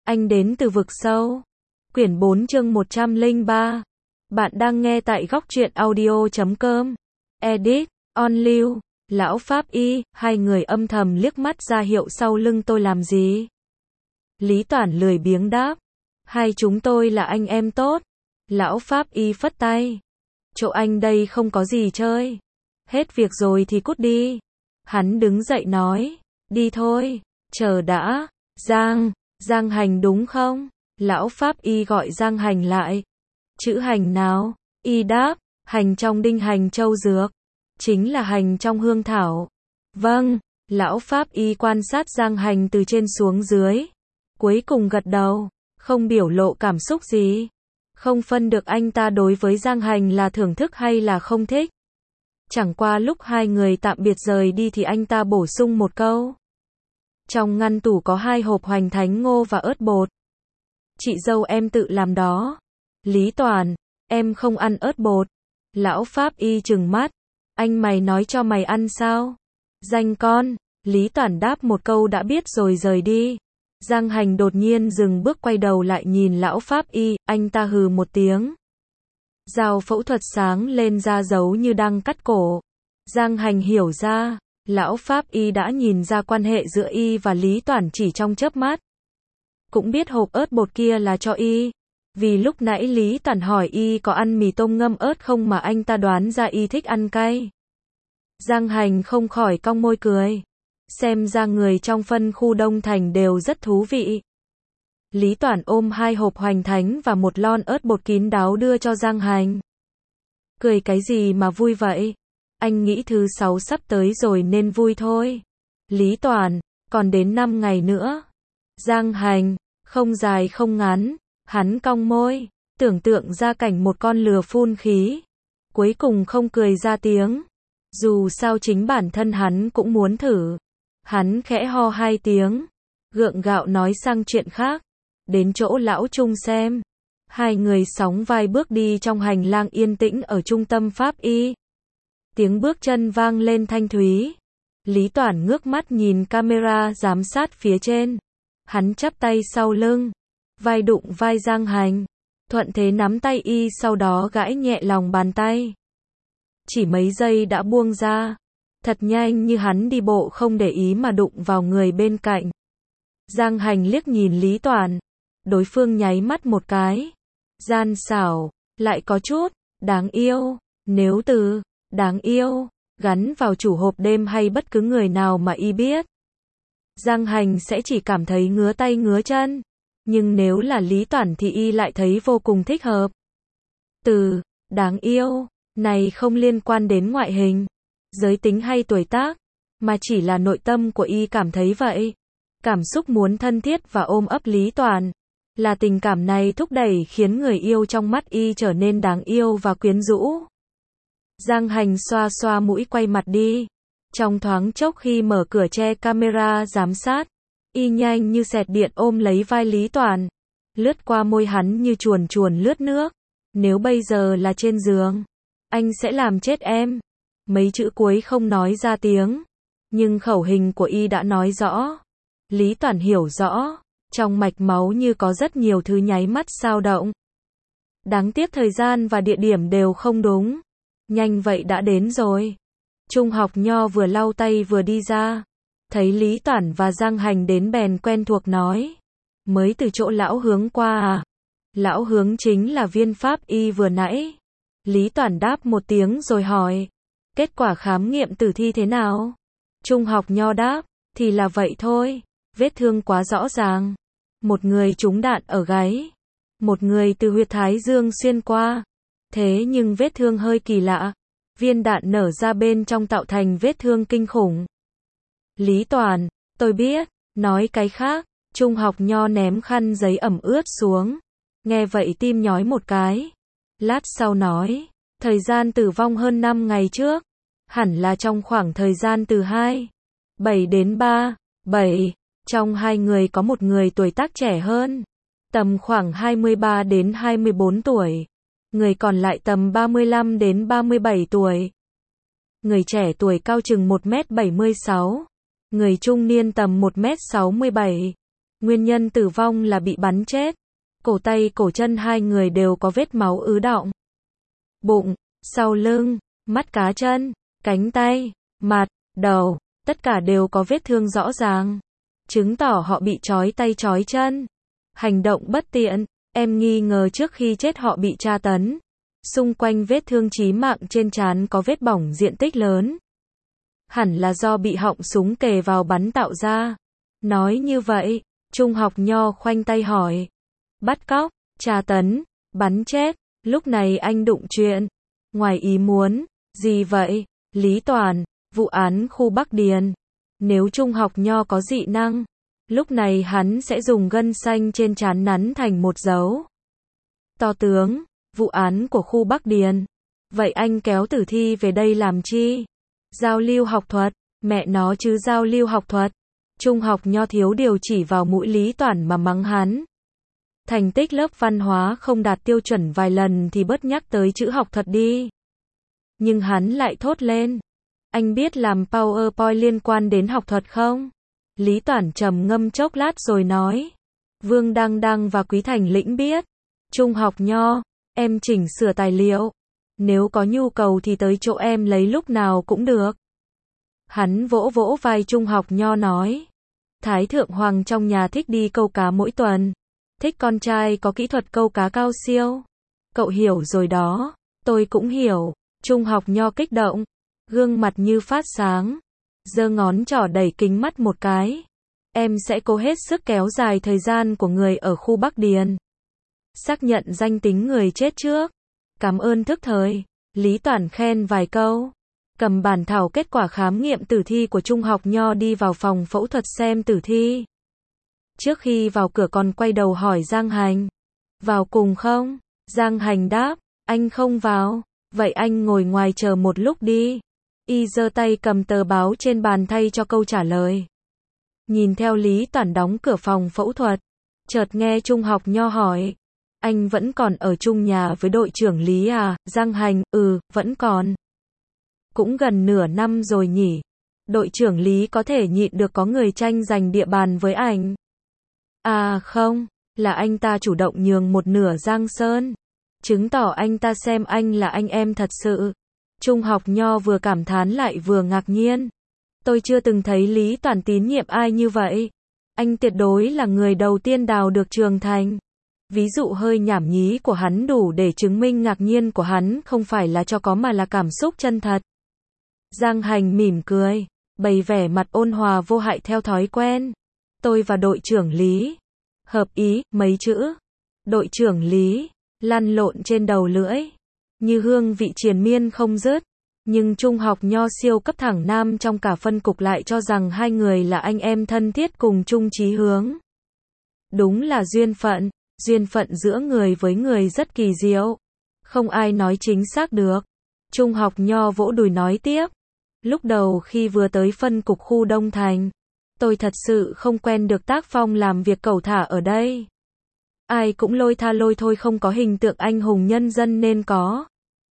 Anh đến từ vực sâu. Quyển 4 chương 103. Bạn đang nghe tại góc truyện audio.com. Edit, On Lưu, Lão Pháp Y, hai người âm thầm liếc mắt ra hiệu sau lưng tôi làm gì. Lý Toản lười biếng đáp. Hai chúng tôi là anh em tốt. Lão Pháp Y phất tay. Chỗ anh đây không có gì chơi. Hết việc rồi thì cút đi. Hắn đứng dậy nói. Đi thôi. Chờ đã. Giang Hành đúng không? Lão Pháp Y gọi Giang Hành lại. Chữ hành nào? Y đáp. Hành trong đinh hành châu dược. Chính là hành trong hương thảo. Vâng. Lão Pháp Y quan sát Giang Hành từ trên xuống dưới. Cuối cùng gật đầu. Không biểu lộ cảm xúc gì. Không phân được anh ta đối với Giang Hành là thưởng thức hay là không thích. Chẳng qua lúc hai người tạm biệt rời đi thì anh ta bổ sung một câu. Trong ngăn tủ có 2 hộp hoành thánh ngô và ớt bột. Chị dâu em tự làm đó. Lý Toản, em không ăn ớt bột. Lão Pháp Y trừng mắt. Anh mày nói cho mày ăn sao? Danh con. Lý Toản đáp một câu đã biết rồi rời đi. Giang Hành đột nhiên dừng bước quay đầu lại nhìn Lão Pháp Y, anh ta hừ một tiếng. Dao phẫu thuật sáng lên ra dấu như đang cắt cổ. Giang Hành hiểu ra, Lão Pháp Y đã nhìn ra quan hệ giữa Y và Lý Toản chỉ trong chớp mắt. Cũng biết hộp ớt bột kia là cho Y. Vì lúc nãy Lý Toản hỏi Y có ăn mì tôm ngâm ớt không mà anh ta đoán ra Y thích ăn cay. Giang Hành không khỏi cong môi cười. Xem ra người trong phân khu Đông Thành đều rất thú vị. Lý Toản ôm 2 hộp hoành thánh và 1 lon ớt bột kín đáo đưa cho Giang Hành. Cười cái gì mà vui vậy? Anh nghĩ thứ 6 sắp tới rồi nên vui thôi. Lý Toản, còn đến 5 ngày nữa. Giang Hành, không dài không ngắn. Hắn cong môi, tưởng tượng ra cảnh một con lừa phun khí. Cuối cùng không cười ra tiếng. Dù sao chính bản thân hắn cũng muốn thử. Hắn khẽ ho 2 tiếng. Gượng gạo nói sang chuyện khác. Đến chỗ lão Trung xem. Hai người sóng vai bước đi trong hành lang yên tĩnh ở trung tâm Pháp Y. Tiếng bước chân vang lên thanh thúy. Lý Toản ngước mắt nhìn camera giám sát phía trên. Hắn chắp tay sau lưng. Vai đụng vai Giang Hành. Thuận thế nắm tay Y sau đó gãi nhẹ lòng bàn tay. Chỉ mấy giây đã buông ra. Thật nhanh như hắn đi bộ không để ý mà đụng vào người bên cạnh. Giang Hành liếc nhìn Lý Toản. Đối phương nháy mắt một cái. Gian xảo, lại có chút đáng yêu. Nếu từ đáng yêu gắn vào chủ hộp đêm hay bất cứ người nào mà Y biết, Giang Hành sẽ chỉ cảm thấy ngứa tay ngứa chân. Nhưng nếu là Lý Toản thì Y lại thấy vô cùng thích hợp. Từ đáng yêu này không liên quan đến ngoại hình, giới tính hay tuổi tác, mà chỉ là nội tâm của Y cảm thấy vậy. Cảm xúc muốn thân thiết và ôm ấp Lý Toản. Là tình cảm này thúc đẩy khiến người yêu trong mắt Y trở nên đáng yêu và quyến rũ. Giang Hành xoa xoa mũi quay mặt đi. Trong thoáng chốc khi mở cửa che camera giám sát, Y nhanh như xẹt điện ôm lấy vai Lý Toản. Lướt qua môi hắn như chuồn chuồn lướt nước. Nếu bây giờ là trên giường, anh sẽ làm chết em. Mấy chữ cuối không nói ra tiếng. Nhưng khẩu hình của Y đã nói rõ. Lý Toản hiểu rõ. Trong mạch máu như có rất nhiều thứ nháy mắt xao động. Đáng tiếc thời gian và địa điểm đều không đúng. Nhanh vậy đã đến rồi. Trung học nho vừa lau tay vừa đi ra. Thấy Lý Toản và Giang Hành đến bèn quen thuộc nói. Mới từ chỗ lão hướng qua à? Lão hướng chính là viên Pháp Y vừa nãy. Lý Toản đáp một tiếng rồi hỏi. Kết quả khám nghiệm tử thi thế nào? Trung học nho đáp. Thì là vậy thôi. Vết thương quá rõ ràng. Một người trúng đạn ở gáy. Một người từ huyệt thái dương xuyên qua. Thế nhưng vết thương hơi kỳ lạ. Viên đạn nở ra bên trong tạo thành vết thương kinh khủng. Lý Toản, tôi biết. Nói cái khác. Trung học nho ném khăn giấy ẩm ướt xuống. Nghe vậy tim nhói một cái. Lát sau nói. Thời gian tử vong hơn 5 ngày trước. Hẳn là trong khoảng thời gian từ 7 đến 7. Trong 2 người có một người tuổi tác trẻ hơn. Tầm khoảng 23 đến 24 tuổi. Người còn lại tầm 35 đến 37 tuổi. Người trẻ tuổi cao chừng 1m76. Người trung niên tầm 1m67. Nguyên nhân tử vong là bị bắn chết. Cổ tay cổ chân hai người đều có vết máu ứ đọng. Bụng, sau lưng, mắt cá chân, cánh tay, mặt, đầu, tất cả đều có vết thương rõ ràng. Chứng tỏ họ bị trói tay trói chân. Hành động bất tiện, em nghi ngờ trước khi chết họ bị tra tấn. Xung quanh vết thương chí mạng trên trán có vết bỏng diện tích lớn. Hẳn là do bị họng súng kề vào bắn tạo ra. Nói như vậy, Trung Học Nho khoanh tay hỏi. Bắt cóc, tra tấn, bắn chết, lúc này anh đụng chuyện. Ngoài ý muốn, gì vậy? Lý Toàn, vụ án khu Bắc Điền. Nếu Trung Học Nho có dị năng, lúc này hắn sẽ dùng gân xanh trên trán nắn thành một dấu. To tướng, vụ án của khu Bắc Điền. Vậy anh kéo tử thi về đây làm chi? Giao lưu học thuật, mẹ nó chứ giao lưu học thuật. Trung Học Nho thiếu điều chỉ vào mũi Lý Toản mà mắng hắn. Thành tích lớp văn hóa không đạt tiêu chuẩn vài lần thì bớt nhắc tới chữ học thuật đi. Nhưng hắn lại thốt lên. Anh biết làm PowerPoint liên quan đến học thuật không? Lý Toản trầm ngâm chốc lát rồi nói. Vương Đăng Đăng và Quý Thành Lĩnh biết. Trung Học Nho, em chỉnh sửa tài liệu. Nếu có nhu cầu thì tới chỗ em lấy lúc nào cũng được. Hắn vỗ vỗ vai Trung Học Nho nói. Thái thượng hoàng trong nhà thích đi câu cá mỗi tuần. Thích con trai có kỹ thuật câu cá cao siêu. Cậu hiểu rồi đó. Tôi cũng hiểu. Trung Học Nho kích động. Gương mặt như phát sáng. Giơ ngón trỏ đẩy kính mắt một cái. Em sẽ cố hết sức kéo dài thời gian của người ở khu Bắc Điền. Xác nhận danh tính người chết trước. Cảm ơn thức thời. Lý Toản khen vài câu. Cầm bản thảo kết quả khám nghiệm tử thi của Trung Học Nho đi vào phòng phẫu thuật xem tử thi. Trước khi vào cửa còn quay đầu hỏi Giang Hành. Vào cùng không? Giang Hành đáp. Anh không vào. Vậy anh ngồi ngoài chờ một lúc đi. Y giơ tay cầm tờ báo trên bàn thay cho câu trả lời. Nhìn theo Lý Toản đóng cửa phòng phẫu thuật. Chợt nghe Trung Học Nho hỏi. Anh vẫn còn ở chung nhà với đội trưởng Lý à? Giang Hành, vẫn còn. Cũng gần nửa năm rồi nhỉ. Đội trưởng Lý có thể nhịn được có người tranh giành địa bàn với ảnh. À không, là anh ta chủ động nhường một nửa Giang Sơn. Chứng tỏ anh ta xem anh là anh em thật sự. Trung Học Nho vừa cảm thán lại vừa ngạc nhiên. Tôi chưa từng thấy Lý Toản tín nhiệm ai như vậy. Anh tuyệt đối là người đầu tiên đào được Trường Thành. Ví dụ hơi nhảm nhí của hắn đủ để chứng minh ngạc nhiên của hắn không phải là cho có mà là cảm xúc chân thật. Giang Hành mỉm cười, bày vẻ mặt ôn hòa vô hại theo thói quen. Tôi và đội trưởng Lý. Hợp ý, mấy chữ. Đội trưởng Lý, lăn lộn trên đầu lưỡi. Như hương vị triền miên không dứt. Nhưng Trung Học Nho siêu cấp thẳng nam trong cả phân cục lại cho rằng hai người là anh em thân thiết cùng chung chí hướng. Đúng là duyên phận giữa người với người rất kỳ diệu. Không ai nói chính xác được. Trung Học Nho vỗ đùi nói tiếp. Lúc đầu khi vừa tới phân cục khu Đông Thành, tôi thật sự không quen được tác phong làm việc cẩu thả ở đây. Ai cũng lôi tha lôi thôi, không có hình tượng anh hùng nhân dân nên có.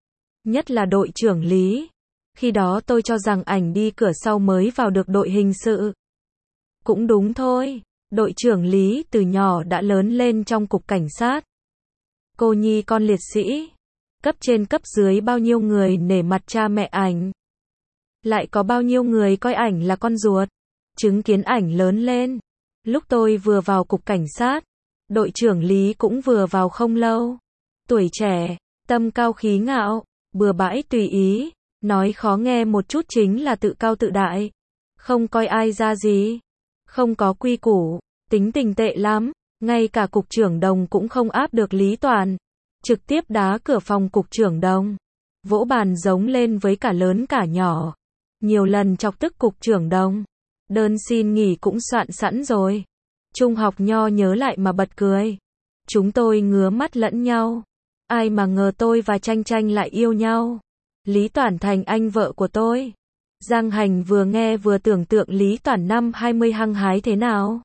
Nhất là đội trưởng Lý. Khi đó tôi cho rằng ảnh đi cửa sau mới vào được đội hình sự. Cũng đúng thôi. Đội trưởng Lý từ nhỏ đã lớn lên trong cục cảnh sát. Cô nhi con liệt sĩ. Cấp trên cấp dưới bao nhiêu người nể mặt cha mẹ ảnh. Lại có bao nhiêu người coi ảnh là con ruột. Chứng kiến ảnh lớn lên. Lúc tôi vừa vào cục cảnh sát, đội trưởng Lý cũng vừa vào không lâu. Tuổi trẻ, tâm cao khí ngạo, bừa bãi tùy ý. Nói khó nghe một chút chính là tự cao tự đại. Không coi ai ra gì. Không có quy củ. Tính tình tệ lắm. Ngay cả cục trưởng Đồng cũng không áp được Lý Toản. Trực tiếp đá cửa phòng cục trưởng Đồng. Vỗ bàn giống lên với cả lớn cả nhỏ. Nhiều lần chọc tức cục trưởng Đồng. Đơn xin nghỉ cũng soạn sẵn rồi. Trung Học Nho nhớ lại mà bật cười. Chúng tôi ngứa mắt lẫn nhau. Ai mà ngờ tôi và Tranh Tranh lại yêu nhau. Lý Toản thành anh vợ của tôi. Giang Hành vừa nghe vừa tưởng tượng Lý Toản năm 20 hăng hái thế nào.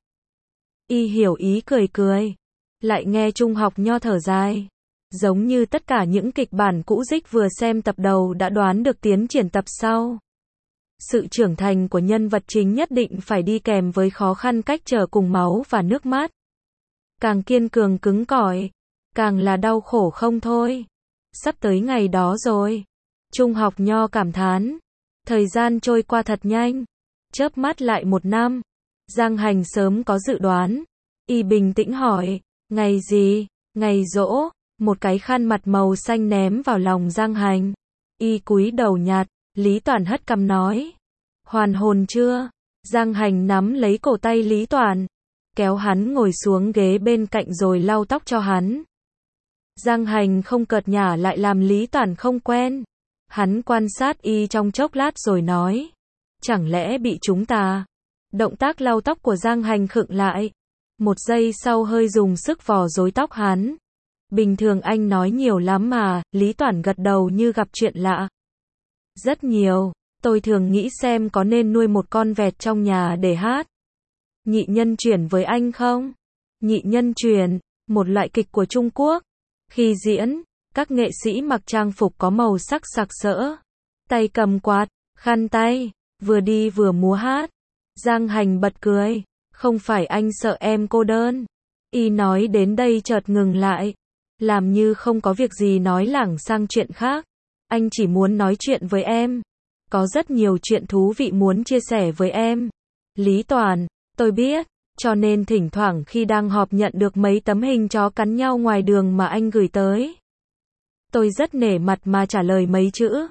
Y hiểu ý cười cười. Lại nghe Trung Học Nho thở dài. Giống như tất cả những kịch bản cũ dích vừa xem tập đầu đã đoán được tiến triển tập sau. Sự trưởng thành của nhân vật chính nhất định phải đi kèm với khó khăn cách trở cùng máu và nước mắt. Càng kiên cường cứng cỏi, càng là đau khổ không thôi. Sắp tới ngày đó rồi. Trung học Nho cảm thán. Thời gian trôi qua thật nhanh. Chớp mắt lại 1 năm. Giang Hành sớm có dự đoán. Y bình tĩnh hỏi, ngày gì? Ngày giỗ. Một cái khăn mặt màu xanh ném vào lòng Giang Hành. Y cúi đầu nhạt. Lý Toản hất cằm nói, hoàn hồn chưa? Giang Hành nắm lấy cổ tay Lý Toản, kéo hắn ngồi xuống ghế bên cạnh rồi lau tóc cho hắn. Giang Hành không cợt nhả lại làm Lý Toản không quen. Hắn quan sát Y trong chốc lát rồi nói, chẳng lẽ bị chúng ta? Động tác lau tóc của Giang Hành khựng lại. 1 giây sau hơi dùng sức vò rối tóc hắn. Bình thường anh nói nhiều lắm mà. Lý Toản gật đầu như gặp chuyện lạ. Rất nhiều, tôi thường nghĩ xem có nên nuôi một con vẹt trong nhà để hát. Nhị nhân chuyển với anh không? Nhị nhân chuyển, một loại kịch của Trung Quốc. Khi diễn, các nghệ sĩ mặc trang phục có màu sắc sặc sỡ, tay cầm quạt, khăn tay, vừa đi vừa múa hát. Giang Hành bật cười, không phải anh sợ em cô đơn. Y nói đến đây chợt ngừng lại, làm như không có việc gì nói lảng sang chuyện khác. Anh chỉ muốn nói chuyện với em. Có rất nhiều chuyện thú vị muốn chia sẻ với em. Lý Toản, tôi biết, cho nên thỉnh thoảng khi đang họp nhận được mấy tấm hình chó cắn nhau ngoài đường mà anh gửi tới. Tôi rất nể mặt mà trả lời mấy chữ.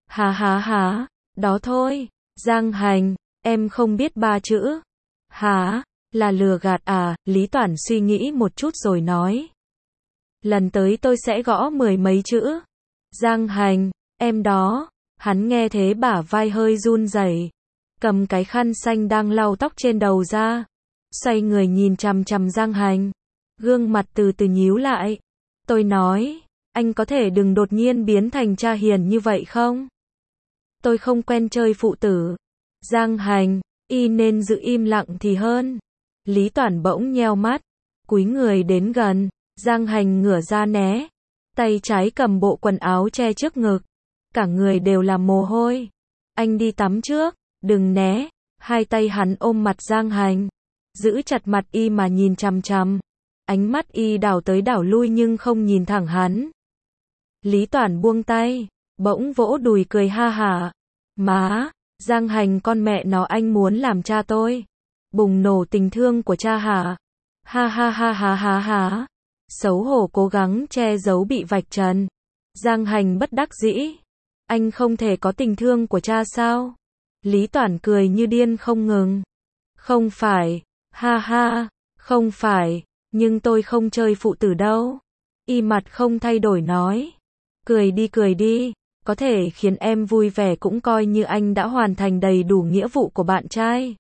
Há, đó thôi. Giang Hành, em không biết 3 chữ. Hả, là lừa gạt à? Lý Toản suy nghĩ một chút rồi nói. Lần tới tôi sẽ gõ 10 mấy chữ. Giang Hành, em đó. Hắn nghe thế bả vai hơi run rẩy, cầm cái khăn xanh đang lau tóc trên đầu ra, xoay người nhìn chằm chằm Giang Hành, gương mặt từ từ nhíu lại. Tôi nói, anh có thể đừng đột nhiên biến thành cha hiền như vậy không? Tôi không quen chơi phụ tử. Giang Hành, y nên giữ im lặng thì hơn. Lý Toản bỗng nheo mắt, cúi người đến gần. Giang Hành ngửa ra né, tay trái cầm bộ quần áo che trước ngực, cả người đều là mồ hôi. Anh đi tắm trước, đừng né. Hai tay hắn ôm mặt Giang Hành, giữ chặt mặt y mà nhìn chằm chằm. Ánh mắt y đảo tới đảo lui nhưng không nhìn thẳng hắn. Lý Toản buông tay, bỗng vỗ đùi cười ha hả. Má, Giang Hành con mẹ nó, anh muốn làm cha tôi. Bùng nổ tình thương của cha hả? Ha. Xấu hổ cố gắng che giấu bị vạch trần. Giang Hành bất đắc dĩ. Anh không thể có tình thương của cha sao? Lý Toản cười như điên không ngừng. Không phải, ha, không phải, nhưng tôi không chơi phụ tử đâu. Y mặt không thay đổi nói. Cười đi, có thể khiến em vui vẻ cũng coi như anh đã hoàn thành đầy đủ nghĩa vụ của bạn trai.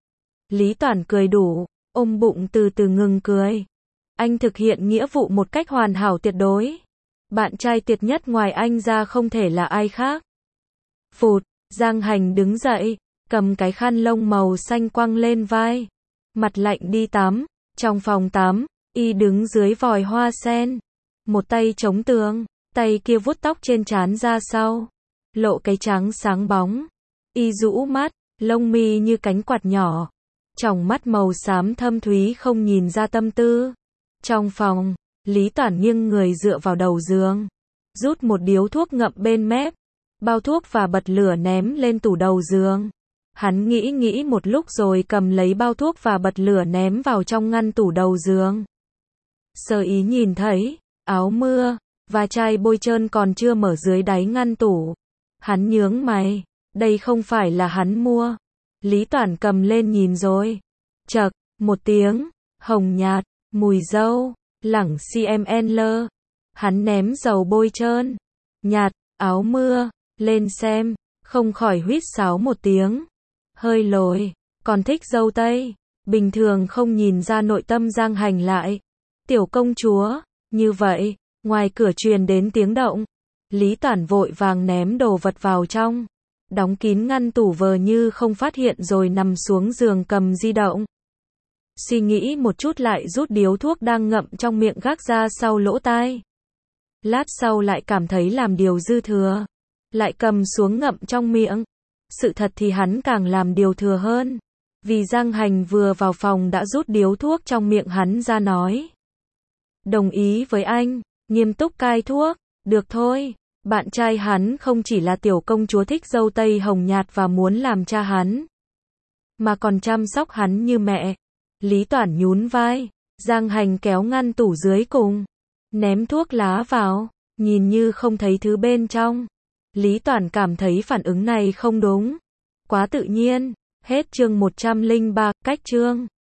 Lý Toản cười đủ, ôm bụng từ từ ngừng cười. Anh thực hiện nghĩa vụ một cách hoàn hảo tuyệt đối. Bạn trai tuyệt nhất ngoài anh ra không thể là ai khác. Phụt, Giang Hành đứng dậy, cầm cái khăn lông màu xanh quăng lên vai. Mặt lạnh đi tắm. Trong phòng tắm, y đứng dưới vòi hoa sen. Một tay chống tường, tay kia vuốt tóc trên trán ra sau. Lộ cái trắng sáng bóng. Y rũ mắt, lông mi như cánh quạt nhỏ. Tròng mắt màu xám thâm thúy không nhìn ra tâm tư. Trong phòng, Lý Toản nghiêng người dựa vào đầu giường, rút một điếu thuốc ngậm bên mép, bao thuốc và bật lửa ném lên tủ đầu giường. Hắn nghĩ một lúc rồi cầm lấy bao thuốc và bật lửa ném vào trong ngăn tủ đầu giường. Sơ ý nhìn thấy, áo mưa, và chai bôi trơn còn chưa mở dưới đáy ngăn tủ. Hắn nhướng mày, đây không phải là hắn mua. Lý Toản cầm lên nhìn rồi. Chậc, một tiếng, hồng nhạt, mùi dâu, lẳng CML. Hắn ném dầu bôi trơn, nhạt, áo mưa, lên xem, không khỏi huýt sáo một tiếng. Hơi lồi, còn thích dâu tây. Bình thường không nhìn ra nội tâm Giang Hành lại. Tiểu công chúa, như vậy, ngoài cửa truyền đến tiếng động. Lý Toản vội vàng ném đồ vật vào trong, đóng kín ngăn tủ vờ như không phát hiện rồi nằm xuống giường cầm di động. Suy nghĩ một chút lại rút điếu thuốc đang ngậm trong miệng gác ra sau lỗ tai. Lát sau lại cảm thấy làm điều dư thừa, lại cầm xuống ngậm trong miệng. sự thật thì hắn càng làm điều thừa hơn. Vì Giang Hành vừa vào phòng đã rút điếu thuốc trong miệng hắn ra nói. Đồng ý với anh, nghiêm túc cai thuốc, được thôi. Bạn trai hắn không chỉ là tiểu công chúa thích dâu tây hồng nhạt và muốn làm cha hắn, mà còn chăm sóc hắn như mẹ. Lý Toản nhún vai, Giang Hành kéo ngăn tủ dưới cùng, ném thuốc lá vào, nhìn như không thấy thứ bên trong. Lý Toản cảm thấy phản ứng này không đúng, quá tự nhiên. Hết chương 103, cách chương